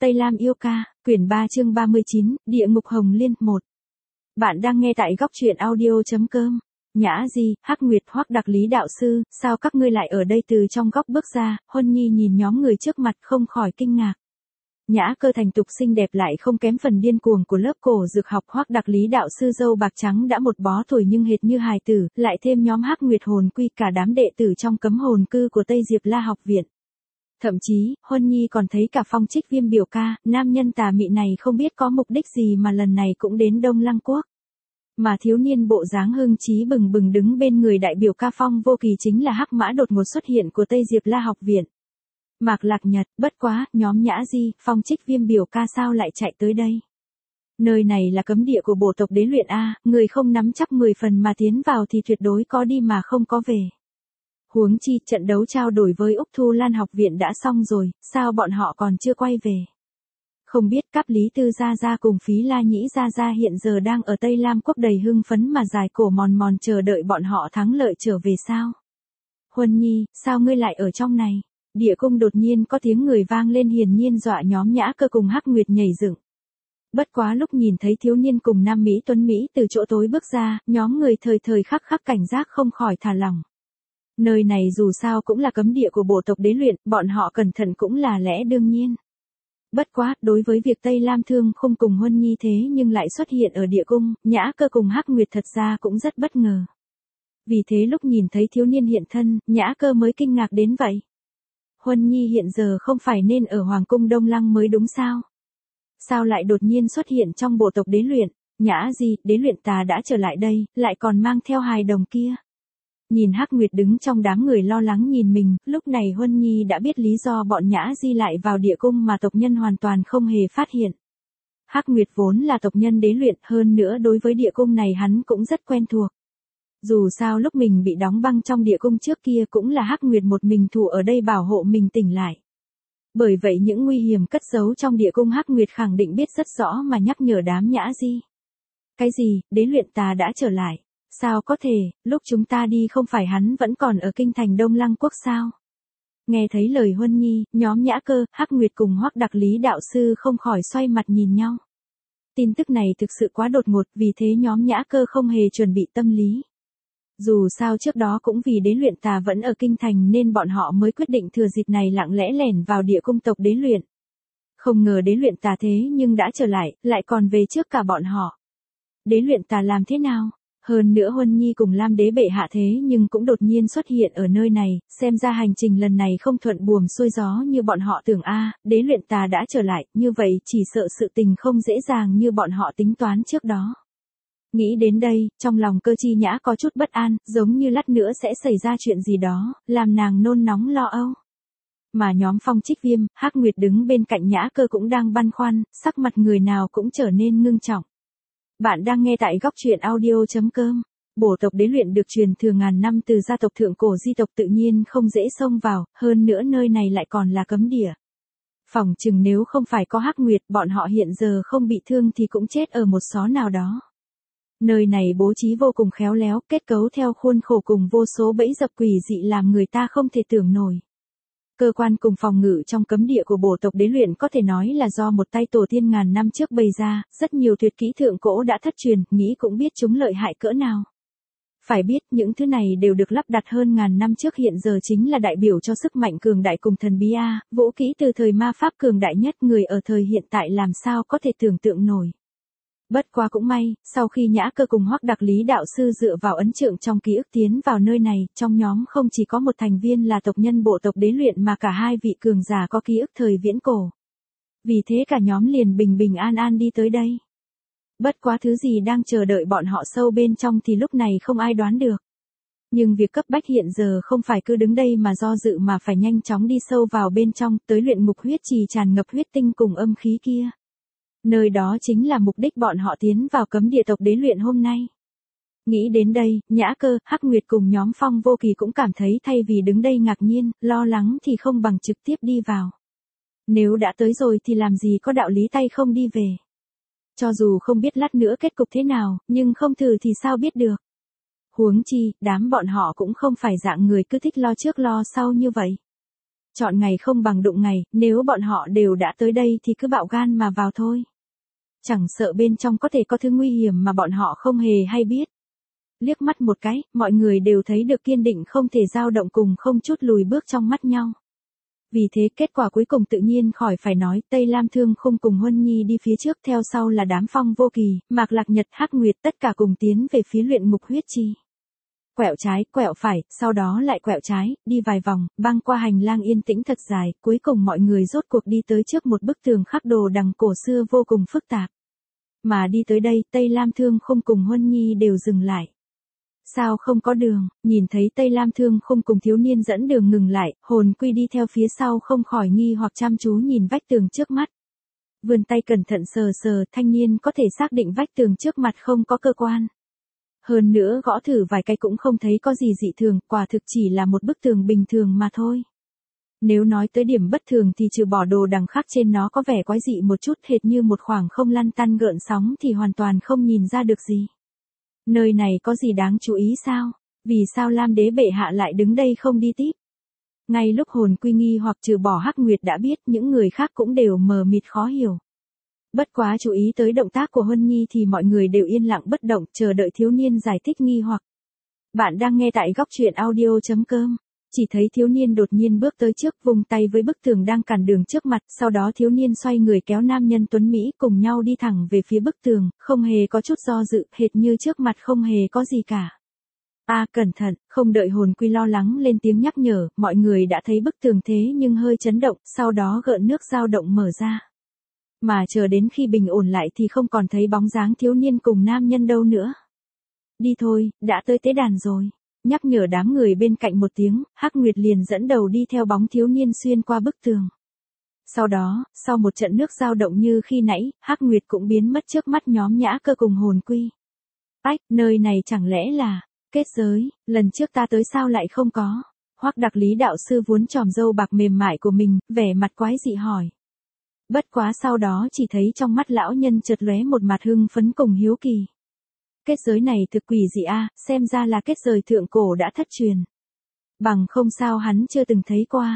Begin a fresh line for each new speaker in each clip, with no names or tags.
Tây Lam yêu ca, quyển 3 chương 39, Địa ngục Hồng Liên 1. Bạn đang nghe tại góc truyện audio.com. Nhã Di, Hắc Nguyệt, Hoắc Đặc Lý đạo sư, sao các ngươi lại ở đây? Từ trong góc bước ra, Huân Nhi nhìn nhóm người trước mặt không khỏi kinh ngạc. Nhã Cơ thành tục xinh đẹp lại không kém phần điên cuồng của lớp cổ dược học. Hoắc Đặc Lý đạo sư râu bạc trắng đã một bó tuổi nhưng hệt như hài tử, lại thêm nhóm Hắc Nguyệt hồn quy, cả đám đệ tử trong cấm hồn cư của Tây Diệp La học viện. Thậm chí, Huân Nhi còn thấy cả Phong Trích Viêm biểu ca, nam nhân tà mị này không biết có mục đích gì mà lần này cũng đến Đông Lăng Quốc. Mà thiếu niên bộ dáng hưng trí bừng bừng đứng bên người đại biểu ca Phong Vô Kỳ chính là Hắc Mã đột ngột xuất hiện của Tây Diệp La học viện. Mạc Lạc Nhật, bất quá, nhóm Nhã Di, Phong Trích Viêm biểu ca sao lại chạy tới đây? Nơi này là cấm địa của bộ tộc Đế Luyện A, người không nắm chắc 10 phần mà tiến vào thì tuyệt đối có đi mà không có về. Huống chi, trận đấu trao đổi với Úc Thu Lan học viện đã xong rồi, sao bọn họ còn chưa quay về? Không biết Cáp Lý Tư Gia Gia cùng Phí La Nhĩ Gia Gia hiện giờ đang ở Tây Lam Quốc đầy hưng phấn mà dài cổ mòn mòn chờ đợi bọn họ thắng lợi trở về sao? Huân Nhi, sao ngươi lại ở trong này? Địa cung đột nhiên có tiếng người vang lên, hiển nhiên dọa nhóm Nhã Cơ cùng Hắc Nguyệt nhảy dựng. Bất quá lúc nhìn thấy thiếu niên cùng nam Mỹ Tuấn Mỹ từ chỗ tối bước ra, nhóm người thời thời khắc khắc cảnh giác không khỏi thả lỏng. Nơi này dù sao cũng là cấm địa của bộ tộc Đế Luyện, bọn họ cẩn thận cũng là lẽ đương nhiên. Bất quá, đối với việc Tây Lam Thương không cùng Huân Nhi thế nhưng lại xuất hiện ở địa cung, Nhã Cơ cùng Hắc Nguyệt thật ra cũng rất bất ngờ. Vì thế lúc nhìn thấy thiếu niên hiện thân, Nhã Cơ mới kinh ngạc đến vậy. Huân Nhi hiện giờ không phải nên ở Hoàng cung Đông Lăng mới đúng sao? Sao lại đột nhiên xuất hiện trong bộ tộc Đế Luyện? Nhã Di, Đế Luyện ta đã trở lại đây, lại còn mang theo hài đồng kia. Nhìn Hắc Nguyệt đứng trong đám người lo lắng nhìn mình, lúc này Huân Nhi đã biết lý do bọn Nhã Di lại vào địa cung mà tộc nhân hoàn toàn không hề phát hiện. Hắc Nguyệt vốn là tộc nhân Đế Luyện, hơn nữa đối với địa cung này hắn cũng rất quen thuộc. Dù sao lúc mình bị đóng băng trong địa cung trước kia cũng là Hắc Nguyệt một mình thủ ở đây bảo hộ mình tỉnh lại. Bởi vậy những nguy hiểm cất giấu trong địa cung Hắc Nguyệt khẳng định biết rất rõ mà nhắc nhở đám Nhã Di. Cái gì, Đế Luyện ta đã trở lại? Sao có thể, lúc chúng ta đi không phải hắn vẫn còn ở kinh thành Đông Lăng Quốc sao? Nghe thấy lời Huân Nhi, nhóm Nhã Cơ, Hắc Nguyệt cùng Hoắc Đặc Lý đạo sư không khỏi xoay mặt nhìn nhau. Tin tức này thực sự quá đột ngột, vì thế nhóm Nhã Cơ không hề chuẩn bị tâm lý. Dù sao trước đó cũng vì Đế Luyện ta vẫn ở kinh thành nên bọn họ mới quyết định thừa dịp này lặng lẽ lẻn vào địa cung tộc Đế Luyện. Không ngờ Đế Luyện ta thế nhưng đã trở lại còn về trước cả bọn họ. Đế Luyện ta làm thế nào? Hơn nữa Huân Nhi cùng Lam Đế bệ hạ thế nhưng cũng đột nhiên xuất hiện ở nơi này, xem ra hành trình lần này không thuận buồm xuôi gió như bọn họ tưởng Đế Luyện ta đã trở lại, như vậy chỉ sợ sự tình không dễ dàng như bọn họ tính toán trước đó. Nghĩ đến đây, trong lòng Cơ Chi Nhã có chút bất an, giống như lát nữa sẽ xảy ra chuyện gì đó, làm nàng nôn nóng lo âu. Mà nhóm Phong Trích Viêm, Hắc Nguyệt đứng bên cạnh Nhã Cơ cũng đang băn khoăn, sắc mặt người nào cũng trở nên ngưng trọng. Bạn đang nghe tại góc truyện audio.com. Bộ tộc Đế Luyện được truyền thừa ngàn năm từ gia tộc thượng cổ di tộc tự nhiên không dễ xông vào, hơn nữa nơi này lại còn là cấm địa. Phỏng chừng nếu không phải có Hắc Nguyệt, bọn họ hiện giờ không bị thương thì cũng chết ở một xó nào đó. Nơi này bố trí vô cùng khéo léo, kết cấu theo khuôn khổ cùng vô số bẫy dập quỷ dị làm người ta không thể tưởng nổi. Cơ quan cùng phòng ngự trong cấm địa của bộ tộc Đế Luyện có thể nói là do một tay tổ tiên ngàn năm trước bày ra, rất nhiều tuyệt kỹ thượng cổ đã thất truyền, nghĩ cũng biết chúng lợi hại cỡ nào. Phải biết, những thứ này đều được lắp đặt hơn ngàn năm trước, hiện giờ chính là đại biểu cho sức mạnh cường đại cùng thần bí vũ kỹ từ thời ma pháp cường đại nhất, người ở thời hiện tại làm sao có thể tưởng tượng nổi. Bất quá cũng may, sau khi Nhã Cơ cùng Hoắc Đặc Lý đạo sư dựa vào ấn trượng trong ký ức tiến vào nơi này, trong nhóm không chỉ có một thành viên là tộc nhân bộ tộc Đế Luyện mà cả hai vị cường giả có ký ức thời viễn cổ. Vì thế cả nhóm liền bình bình an an đi tới đây. Bất quá thứ gì đang chờ đợi bọn họ sâu bên trong thì lúc này không ai đoán được. Nhưng việc cấp bách hiện giờ không phải cứ đứng đây mà do dự mà phải nhanh chóng đi sâu vào bên trong, tới luyện ngục huyết trì tràn ngập huyết tinh cùng âm khí kia. Nơi đó chính là mục đích bọn họ tiến vào cấm địa tộc Đế Luyện hôm nay. Nghĩ đến đây, Nhã Cơ, Hắc Nguyệt cùng nhóm Phong Vô Kỳ cũng cảm thấy thay vì đứng đây ngạc nhiên, lo lắng thì không bằng trực tiếp đi vào. Nếu đã tới rồi thì làm gì có đạo lý tay không đi về. Cho dù không biết lát nữa kết cục thế nào, nhưng không thử thì sao biết được. Huống chi, đám bọn họ cũng không phải dạng người cứ thích lo trước lo sau như vậy. Chọn ngày không bằng đụng ngày, nếu bọn họ đều đã tới đây thì cứ bạo gan mà vào thôi. Chẳng sợ bên trong có thể có thứ nguy hiểm mà bọn họ không hề hay biết. Liếc mắt một cái, mọi người đều thấy được kiên định không thể dao động cùng không chút lùi bước trong mắt nhau. Vì thế kết quả cuối cùng tự nhiên khỏi phải nói, Tây Lam Thương Khung cùng Huân Nhi đi phía trước, theo sau là đám Phong Vô Kỳ, Mạc Lạc Nhật, Hắc Nguyệt, tất cả cùng tiến về phía luyện ngục huyết chi. Quẹo trái, quẹo phải, sau đó lại quẹo trái, đi vài vòng, băng qua hành lang yên tĩnh thật dài, cuối cùng mọi người rốt cuộc đi tới trước một bức tường khắc đồ đằng cổ xưa vô cùng phức tạp. Mà đi tới đây, Tây Lam Thương Khung cùng Huân Nhi đều dừng lại. Sao không có đường, nhìn thấy Tây Lam Thương Khung cùng thiếu niên dẫn đường ngừng lại, Hồn Quy đi theo phía sau không khỏi nghi hoặc chăm chú nhìn vách tường trước mắt. Vươn tay cẩn thận sờ sờ, thanh niên có thể xác định vách tường trước mặt không có cơ quan. Hơn nữa gõ thử vài cái cũng không thấy có gì dị thường, quả thực chỉ là một bức tường bình thường mà thôi. Nếu nói tới điểm bất thường thì trừ bỏ đồ đằng khắc trên nó có vẻ quái dị một chút hệt như một khoảng không lăn tăn gợn sóng thì hoàn toàn không nhìn ra được gì. Nơi này có gì đáng chú ý sao? Vì sao Lam Đế bệ hạ lại đứng đây không đi tiếp? Ngay lúc Hồn Quy nghi hoặc trừ bỏ Hắc Nguyệt đã biết, những người khác cũng đều mờ mịt khó hiểu. Bất quá chú ý tới động tác của Huân Nhi thì mọi người đều yên lặng bất động, chờ đợi thiếu niên giải thích nghi hoặc. Bạn đang nghe tại góc truyện audio.com. Chỉ thấy thiếu niên đột nhiên bước tới trước, vùng tay với bức tường đang cản đường trước mặt, sau đó thiếu niên xoay người kéo nam nhân tuấn Mỹ cùng nhau đi thẳng về phía bức tường, không hề có chút do dự, hệt như trước mặt không hề có gì cả. Cẩn thận, không đợi Hồn Quy lo lắng lên tiếng nhắc nhở, mọi người đã thấy bức tường thế nhưng hơi chấn động, sau đó gợn nước dao động mở ra. Mà chờ đến khi bình ổn lại thì không còn thấy bóng dáng thiếu niên cùng nam nhân đâu nữa. Đi thôi, đã tới tế đàn rồi. Nhắc nhở đám người bên cạnh một tiếng, Hắc Nguyệt liền dẫn đầu đi theo bóng thiếu niên xuyên qua bức tường. Sau đó, sau một trận nước dao động như khi nãy, Hắc Nguyệt cũng biến mất trước mắt nhóm Nhã Cơ cùng Hồn Quy. Nơi này chẳng lẽ là kết giới, lần trước ta tới sao lại không có? Hoắc Đặc Lý đạo sư vốn chòm râu bạc mềm mại của mình, vẻ mặt quái dị hỏi. Bất quá sau đó chỉ thấy trong mắt lão nhân chợt lóe một mặt hưng phấn cùng hiếu kỳ. Kết giới này thực quỷ dị xem ra là kết giới thượng cổ đã thất truyền. Bằng không sao hắn chưa từng thấy qua.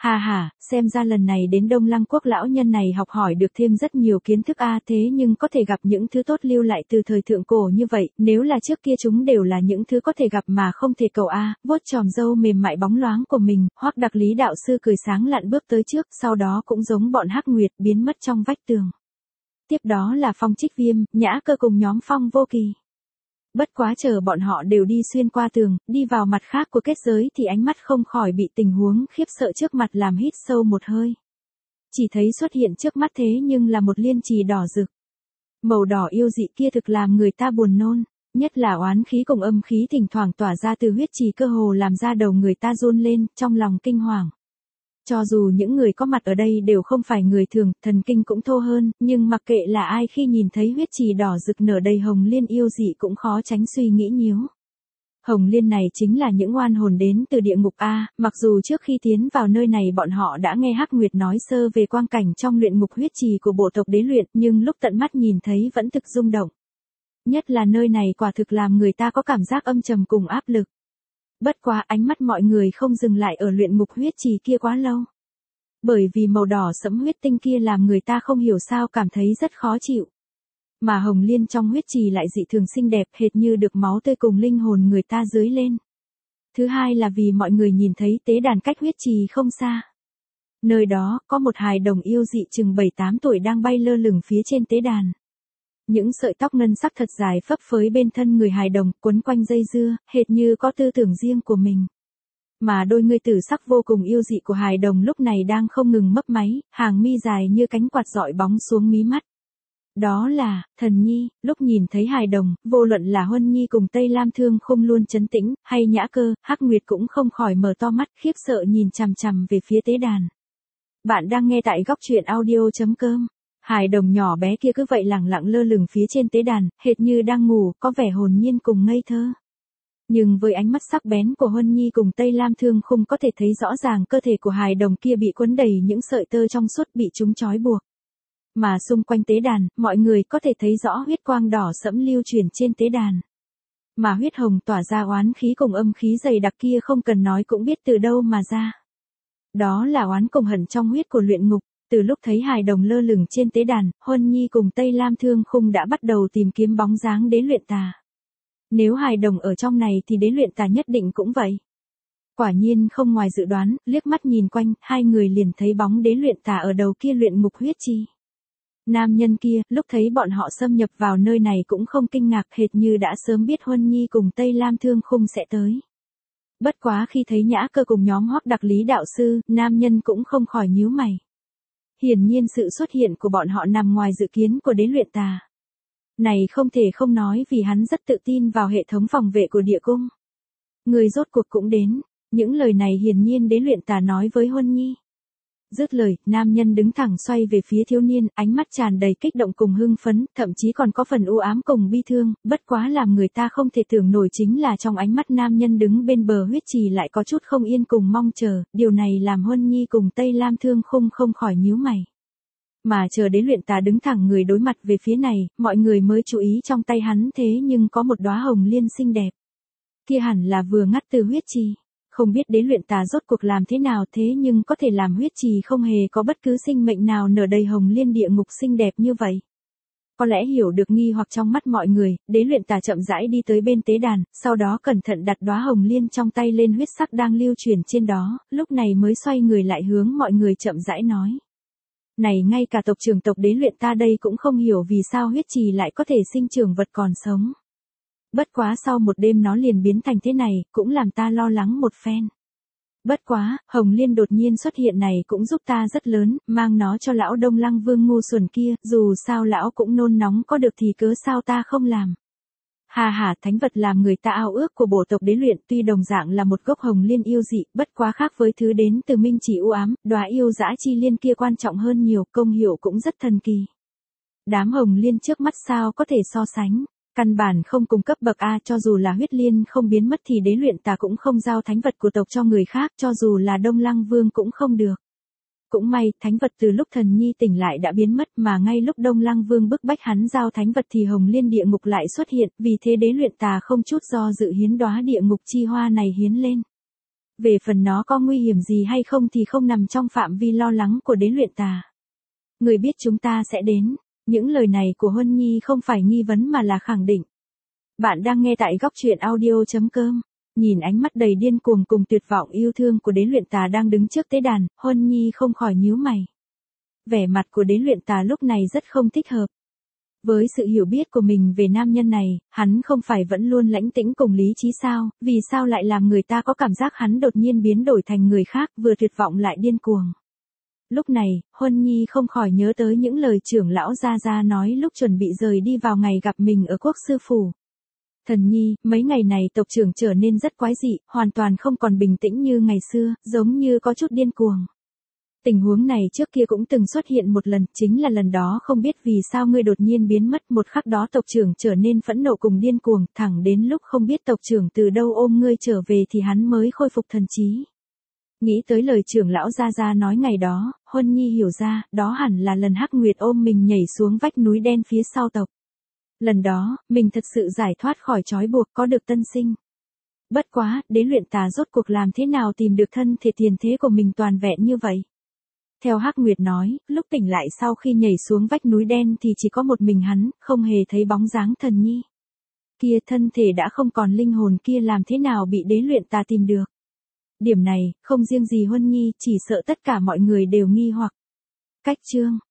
Xem ra lần này đến Đông Lăng Quốc lão nhân này học hỏi được thêm rất nhiều kiến thức thế nhưng có thể gặp những thứ tốt lưu lại từ thời thượng cổ như vậy, nếu là trước kia chúng đều là những thứ có thể gặp mà không thể cầu vuốt chòm râu mềm mại bóng loáng của mình, Hoắc Đặc Lý đạo sư cười sáng lạn bước tới trước, sau đó cũng giống bọn Hắc Nguyệt biến mất trong vách tường. Tiếp đó là Phong Trích Viêm, Nhã Cơ cùng nhóm Phong Vô Kỳ. Bất quá chờ bọn họ đều đi xuyên qua tường, đi vào mặt khác của kết giới thì ánh mắt không khỏi bị tình huống khiếp sợ trước mặt làm hít sâu một hơi. Chỉ thấy xuất hiện trước mắt thế nhưng là một liên trì đỏ rực. Màu đỏ yêu dị kia thực làm người ta buồn nôn, nhất là oán khí cùng âm khí thỉnh thoảng tỏa ra từ huyết trì cơ hồ làm ra đầu người ta run lên, trong lòng kinh hoàng. Cho dù những người có mặt ở đây đều không phải người thường, thần kinh cũng thô hơn, nhưng mặc kệ là ai khi nhìn thấy huyết trì đỏ rực nở đầy hồng liên yêu dị cũng khó tránh suy nghĩ nhíu. Hồng liên này chính là những oan hồn đến từ địa ngục mặc dù trước khi tiến vào nơi này bọn họ đã nghe Hắc Nguyệt nói sơ về quang cảnh trong luyện ngục huyết trì của bộ tộc đế luyện, nhưng lúc tận mắt nhìn thấy vẫn thực rung động. Nhất là nơi này quả thực làm người ta có cảm giác âm trầm cùng áp lực. Bất quá ánh mắt mọi người không dừng lại ở luyện ngục huyết trì kia quá lâu. Bởi vì màu đỏ sẫm huyết tinh kia làm người ta không hiểu sao cảm thấy rất khó chịu. Mà hồng liên trong huyết trì lại dị thường xinh đẹp hệt như được máu tươi cùng linh hồn người ta dưới lên. Thứ hai là vì mọi người nhìn thấy tế đàn cách huyết trì không xa. Nơi đó có một hài đồng yêu dị chừng 7-8 tuổi đang bay lơ lửng phía trên tế đàn. Những sợi tóc ngân sắc thật dài phấp phới bên thân người hài đồng quấn quanh dây dưa, hệt như có tư tưởng riêng của mình. Mà đôi ngươi tử sắc vô cùng yêu dị của hài đồng lúc này đang không ngừng mấp máy, hàng mi dài như cánh quạt dọi bóng xuống mí mắt. Đó là Thần Nhi. Lúc nhìn thấy hài đồng, vô luận là Huân Nhi cùng Tây Lam Thương Khung luôn trấn tĩnh, hay Nhã Cơ, Hắc Nguyệt cũng không khỏi mở to mắt khiếp sợ nhìn chằm chằm về phía tế đàn. Bạn đang nghe tại góc truyện audio.com. Hài đồng nhỏ bé kia cứ vậy lẳng lặng lơ lửng phía trên tế đàn, hệt như đang ngủ, có vẻ hồn nhiên cùng ngây thơ. Nhưng với ánh mắt sắc bén của Huân Nhi cùng Tây Lam Thương Khung có thể thấy rõ ràng cơ thể của hài đồng kia bị quấn đầy những sợi tơ trong suốt bị chúng trói buộc. Mà xung quanh tế đàn, mọi người có thể thấy rõ huyết quang đỏ sẫm lưu chuyển trên tế đàn. Mà huyết hồng tỏa ra oán khí cùng âm khí dày đặc kia không cần nói cũng biết từ đâu mà ra. Đó là oán cùng hận trong huyết của luyện ngục. Từ lúc thấy hài đồng lơ lửng trên tế đàn, Huân Nhi cùng Tây Lam Thương Khung đã bắt đầu tìm kiếm bóng dáng đế luyện tà. Nếu hài đồng ở trong này thì đế luyện tà nhất định cũng vậy. Quả nhiên không ngoài dự đoán, liếc mắt nhìn quanh, hai người liền thấy bóng đế luyện tà ở đầu kia luyện ngục huyết chi. Nam nhân kia, lúc thấy bọn họ xâm nhập vào nơi này cũng không kinh ngạc, hệt như đã sớm biết Huân Nhi cùng Tây Lam Thương Khung sẽ tới. Bất quá khi thấy Nhã Cơ cùng nhóm Hoắc Đặc Lý đạo sư, nam nhân cũng không khỏi nhíu mày. Hiển nhiên sự xuất hiện của bọn họ nằm ngoài dự kiến của đế luyện tà. Này không thể không nói vì hắn rất tự tin vào hệ thống phòng vệ của địa cung. Người rốt cuộc cũng đến, những lời này hiển nhiên đế luyện tà nói với Huân Nhi. Dứt lời, nam nhân đứng thẳng xoay về phía thiếu niên, ánh mắt tràn đầy kích động cùng hưng phấn, thậm chí còn có phần u ám cùng bi thương, bất quá làm người ta không thể tưởng nổi chính là trong ánh mắt nam nhân đứng bên bờ huyết trì lại có chút không yên cùng mong chờ, điều này làm Huân Nhi cùng Tây Lam Thương Khung không khỏi nhíu mày. Mà chờ đế luyện tà đứng thẳng người đối mặt về phía này, mọi người mới chú ý trong tay hắn thế nhưng có một đóa hồng liên xinh đẹp. Kia hẳn là vừa ngắt từ huyết trì. Không biết đế luyện tà rốt cuộc làm thế nào thế nhưng có thể làm huyết trì không hề có bất cứ sinh mệnh nào nở đầy hồng liên địa ngục xinh đẹp như vậy. Có lẽ hiểu được nghi hoặc trong mắt mọi người, đế luyện tà chậm rãi đi tới bên tế đàn, sau đó cẩn thận đặt đóa hồng liên trong tay lên huyết sắc đang lưu chuyển trên đó, lúc này mới xoay người lại hướng mọi người chậm rãi nói. Này ngay cả tộc trưởng tộc đế luyện ta đây cũng không hiểu vì sao huyết trì lại có thể sinh trưởng vật còn sống. Bất quá sau một đêm nó liền biến thành thế này, cũng làm ta lo lắng một phen. Bất quá, hồng liên đột nhiên xuất hiện này cũng giúp ta rất lớn, mang nó cho lão Đông Lăng Vương ngu xuẩn kia, dù sao lão cũng nôn nóng có được thì cớ sao ta không làm. Hà hà, thánh vật làm người ta ao ước của bộ tộc đế luyện tuy đồng dạng là một gốc hồng liên yêu dị, bất quá khác với thứ đến từ minh chỉ u ám, đóa yêu dã chi liên kia quan trọng hơn nhiều, công hiệu cũng rất thần kỳ. Đám hồng liên trước mắt sao có thể so sánh. Căn bản không cung cấp bậc A, cho dù là huyết liên không biến mất thì đế luyện tà cũng không giao thánh vật của tộc cho người khác, cho dù là Đông Lăng Vương cũng không được. Cũng may, thánh vật từ lúc thần nhi tỉnh lại đã biến mất mà ngay lúc Đông Lăng Vương bức bách hắn giao thánh vật thì hồng liên địa ngục lại xuất hiện, vì thế đế luyện tà không chút do dự hiến đóa địa ngục chi hoa này hiến lên. Về phần nó có nguy hiểm gì hay không thì không nằm trong phạm vi lo lắng của đế luyện tà. Người biết chúng ta sẽ đến. Những lời này của Huân Nhi không phải nghi vấn mà là khẳng định. Bạn đang nghe tại góc truyện audio.com. Nhìn ánh mắt đầy điên cuồng cùng tuyệt vọng yêu thương của đế luyện tà đang đứng trước tế đàn, Huân Nhi không khỏi nhíu mày. Vẻ mặt của đế luyện tà lúc này rất không thích hợp. Với sự hiểu biết của mình về nam nhân này, hắn không phải vẫn luôn lãnh tĩnh cùng lý trí sao, vì sao lại làm người ta có cảm giác hắn đột nhiên biến đổi thành người khác, vừa tuyệt vọng lại điên cuồng. Lúc này, Huân Nhi không khỏi nhớ tới những lời trưởng lão Gia Gia nói lúc chuẩn bị rời đi vào ngày gặp mình ở quốc sư phủ. Thần Nhi, mấy ngày này tộc trưởng trở nên rất quái dị, hoàn toàn không còn bình tĩnh như ngày xưa, giống như có chút điên cuồng. Tình huống này trước kia cũng từng xuất hiện một lần, chính là lần đó không biết vì sao ngươi đột nhiên biến mất, một khắc đó tộc trưởng trở nên phẫn nộ cùng điên cuồng, thẳng đến lúc không biết tộc trưởng từ đâu ôm ngươi trở về thì hắn mới khôi phục thần trí. Nghĩ tới lời trưởng lão Gia Gia nói ngày đó, Huân Nhi hiểu ra, đó hẳn là lần Hắc Nguyệt ôm mình nhảy xuống vách núi đen phía sau tộc. Lần đó, mình thật sự giải thoát khỏi trói buộc, có được tân sinh. Bất quá, đế luyện tà rốt cuộc làm thế nào tìm được thân thể tiền thế của mình toàn vẹn như vậy? Theo Hắc Nguyệt nói, lúc tỉnh lại sau khi nhảy xuống vách núi đen thì chỉ có một mình hắn, không hề thấy bóng dáng thần nhi. Kia thân thể đã không còn linh hồn kia làm thế nào bị đế luyện tà tìm được? Điểm này, không riêng gì Huân Nhi, chỉ sợ tất cả mọi người đều nghi hoặc. Cách chương